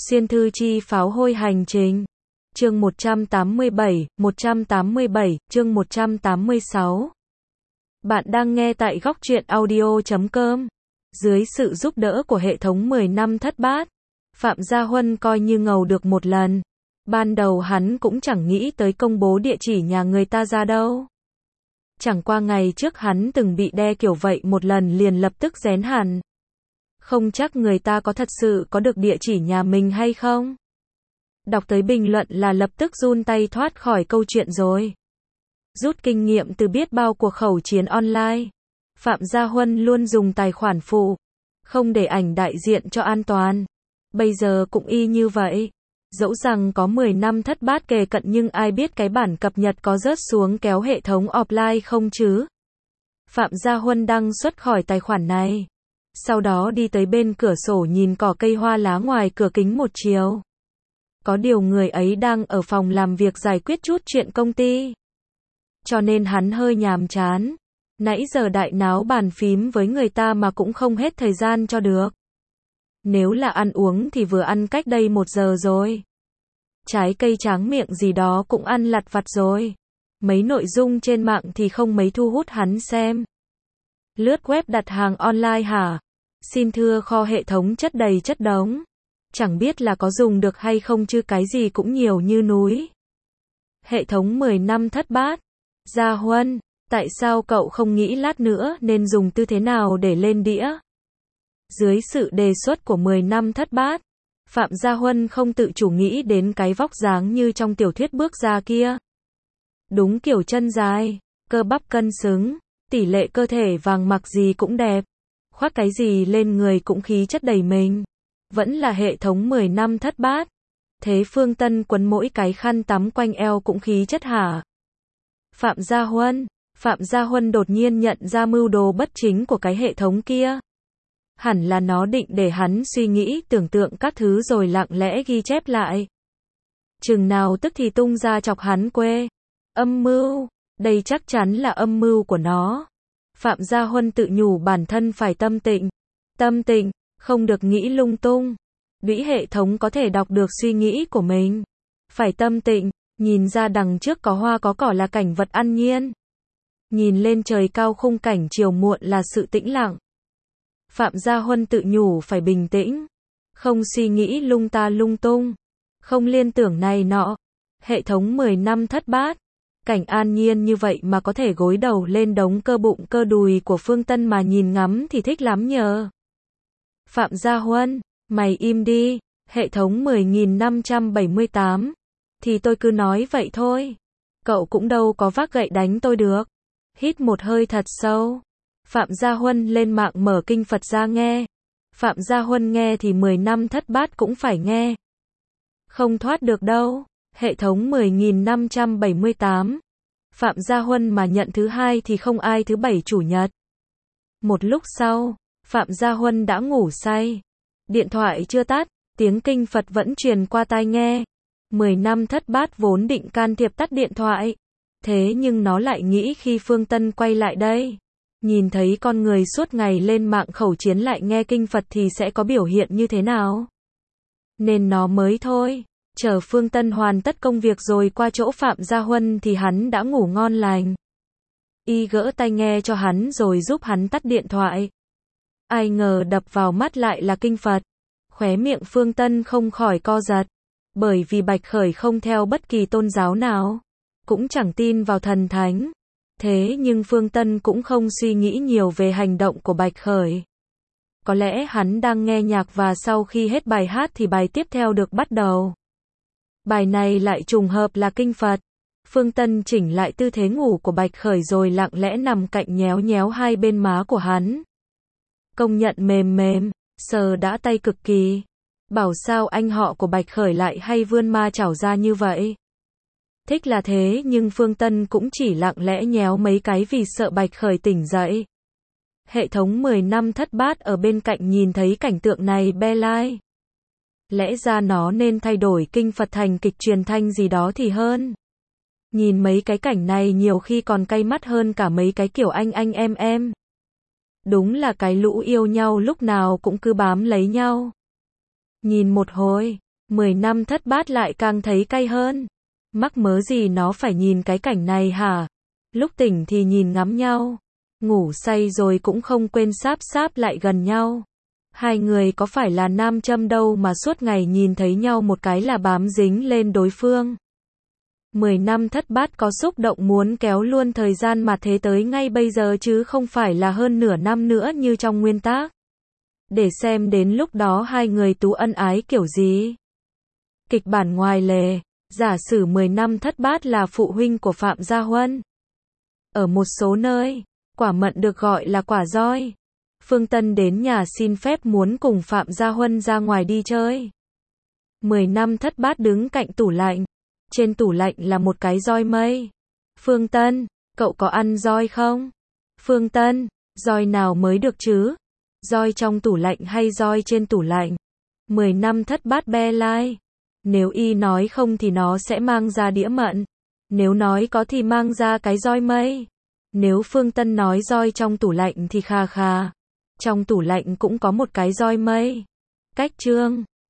Xuyên thư chi pháo hôi hành trình. Chương 187, chương 186. Bạn đang nghe tại góc truyện audio.com. Dưới sự giúp đỡ của hệ thống 10 năm thất bát, Phạm Gia Huân coi như ngầu được một lần. Ban đầu hắn cũng chẳng nghĩ tới công bố địa chỉ nhà người ta ra đâu. Chẳng qua ngày trước hắn từng bị đe kiểu vậy một lần liền lập tức rén hẳn. Không chắc người ta có thật sự có được địa chỉ nhà mình hay không. Đọc tới bình luận là lập tức run tay thoát khỏi câu chuyện rồi. Rút kinh nghiệm từ biết bao cuộc khẩu chiến online, Phạm Gia Huân luôn dùng tài khoản phụ, không để ảnh đại diện cho an toàn. Bây giờ cũng y như vậy. Dẫu rằng có 10 năm thất bát kề cận nhưng ai biết cái bản cập nhật có rớt xuống kéo hệ thống offline không chứ. Phạm Gia Huân đăng xuất khỏi tài khoản này. Sau đó đi tới bên cửa sổ nhìn cỏ cây hoa lá ngoài cửa kính một chiều. Có điều người ấy đang ở phòng làm việc giải quyết chút chuyện công ty. Cho nên hắn hơi nhàm chán. Nãy giờ đại náo bàn phím với người ta mà cũng không hết thời gian cho được. Nếu là ăn uống thì vừa ăn cách đây 1 giờ rồi. Trái cây tráng miệng gì đó cũng ăn lặt vặt rồi. Mấy nội dung trên mạng thì không mấy thu hút hắn xem. Lướt web đặt hàng online hả? Xin thưa kho hệ thống chất đầy chất đống. Chẳng biết là có dùng được hay không chứ cái gì cũng nhiều như núi. Hệ thống 10 năm thất bát. Gia Huân, tại sao cậu không nghĩ lát nữa nên dùng tư thế nào để lên đĩa? Dưới sự đề xuất của 10 năm thất bát, Phạm Gia Huân không tự chủ nghĩ đến cái vóc dáng như trong tiểu thuyết bước ra kia. Đúng kiểu chân dài, cơ bắp cân xứng, tỷ lệ cơ thể vàng mặc gì cũng đẹp. Khoác cái gì lên người cũng khí chất đầy mình. Vẫn là hệ thống 10 năm thất bát. Thế Phương Tân quấn mỗi cái khăn tắm quanh eo cũng khí chất hả? Phạm Gia Huân đột nhiên nhận ra mưu đồ bất chính của cái hệ thống kia. Hẳn là nó định để hắn suy nghĩ tưởng tượng các thứ rồi lặng lẽ ghi chép lại. Chừng nào tức thì tung ra chọc hắn quê. Âm mưu, đây chắc chắn là âm mưu của nó. Phạm Gia Huân tự nhủ bản thân phải tâm tịnh, không được nghĩ lung tung. Đũy hệ thống có thể đọc được suy nghĩ của mình. Phải tâm tịnh, nhìn ra đằng trước có hoa có cỏ là cảnh vật an nhiên. Nhìn lên trời cao khung cảnh chiều muộn là sự tĩnh lặng. Phạm Gia Huân tự nhủ phải bình tĩnh, không suy nghĩ lung ta lung tung, không liên tưởng này nọ. Hệ thống 10 năm thất bát, cảnh an nhiên như vậy mà có thể gối đầu lên đống cơ bụng cơ đùi của Phương Tân mà nhìn ngắm thì thích lắm nhờ. Phạm Gia Huân, mày im đi, hệ thống 10.578. Thì tôi cứ nói vậy thôi. Cậu cũng đâu có vác gậy đánh tôi được. Hít một hơi thật sâu. Phạm Gia Huân lên mạng mở kinh Phật ra nghe. Phạm Gia Huân nghe thì 10 năm thất bát cũng phải nghe. Không thoát được đâu. Hệ thống 10.578. Phạm Gia Huân mà nhận thứ hai thì không ai thứ bảy chủ nhật. Một lúc sau, Phạm Gia Huân đã ngủ say. Điện thoại chưa tắt, tiếng kinh Phật vẫn truyền qua tai nghe. 10 năm thất bát vốn định can thiệp tắt điện thoại. Thế nhưng nó lại nghĩ khi Phương Tân quay lại đây, nhìn thấy con người suốt ngày lên mạng khẩu chiến lại nghe kinh Phật thì sẽ có biểu hiện như thế nào. Nên nó mới thôi. Chờ Phương Tân hoàn tất công việc rồi qua chỗ Phạm Gia Huân thì hắn đã ngủ ngon lành. Y gỡ tai nghe cho hắn rồi giúp hắn tắt điện thoại. Ai ngờ đập vào mắt lại là kinh Phật. Khóe miệng Phương Tân không khỏi co giật. Bởi vì Bạch Khởi không theo bất kỳ tôn giáo nào, cũng chẳng tin vào thần thánh. Thế nhưng Phương Tân cũng không suy nghĩ nhiều về hành động của Bạch Khởi. Có lẽ hắn đang nghe nhạc và sau khi hết bài hát thì bài tiếp theo được bắt đầu. Bài này lại trùng hợp là kinh Phật. Phương Tân chỉnh lại tư thế ngủ của Bạch Khởi rồi lặng lẽ nằm cạnh nhéo nhéo hai bên má của hắn. Công nhận mềm, sờ đã tay cực kỳ. Bảo sao anh họ của Bạch Khởi lại hay vươn ma chảo ra như vậy. Thích là thế nhưng Phương Tân cũng chỉ lặng lẽ nhéo mấy cái vì sợ Bạch Khởi tỉnh dậy. Hệ thống 10 năm thất bát ở bên cạnh nhìn thấy cảnh tượng này be lai. Lẽ ra nó nên thay đổi kinh Phật thành kịch truyền thanh gì đó thì hơn. Nhìn mấy cái cảnh này nhiều khi còn cay mắt hơn cả mấy cái kiểu anh em. Đúng là cái lũ yêu nhau lúc nào cũng cứ bám lấy nhau. Nhìn một hồi, 10 năm thất bát lại càng thấy cay hơn. Mắc mớ gì nó phải nhìn cái cảnh này hả? Lúc tỉnh thì nhìn ngắm nhau, ngủ say rồi cũng không quên sáp sáp lại gần nhau. Hai người có phải là nam châm đâu mà suốt ngày nhìn thấy nhau một cái là bám dính lên đối phương. 10 năm thất bát có xúc động muốn kéo luôn thời gian mà thế tới ngay bây giờ chứ không phải là hơn nửa năm nữa như trong nguyên tác. Để xem đến lúc đó hai người tú ân ái kiểu gì. Kịch bản ngoài lề, giả sử 10 năm thất bát là phụ huynh của Phạm Gia Huân. Ở một số nơi, quả mận được gọi là quả roi. Phương Tân đến nhà xin phép muốn cùng Phạm Gia Huân ra ngoài đi chơi. 10 năm thất bát đứng cạnh tủ lạnh. Trên tủ lạnh là một cái roi mây. Phương Tân, cậu có ăn roi không? Phương Tân, roi nào mới được chứ? Roi trong tủ lạnh hay roi trên tủ lạnh? 10 năm thất bát be lai. Nếu y nói không thì nó sẽ mang ra đĩa mận. Nếu nói có thì mang ra cái roi mây. Nếu Phương Tân nói roi trong tủ lạnh thì khà khà. Trong tủ lạnh cũng có một cái roi mây. Cách chương